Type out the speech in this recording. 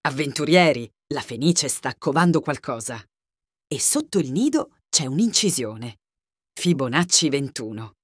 Avventurieri, la fenice sta covando qualcosa. E sotto il nido c'è un'incisione. Fibonacci 21.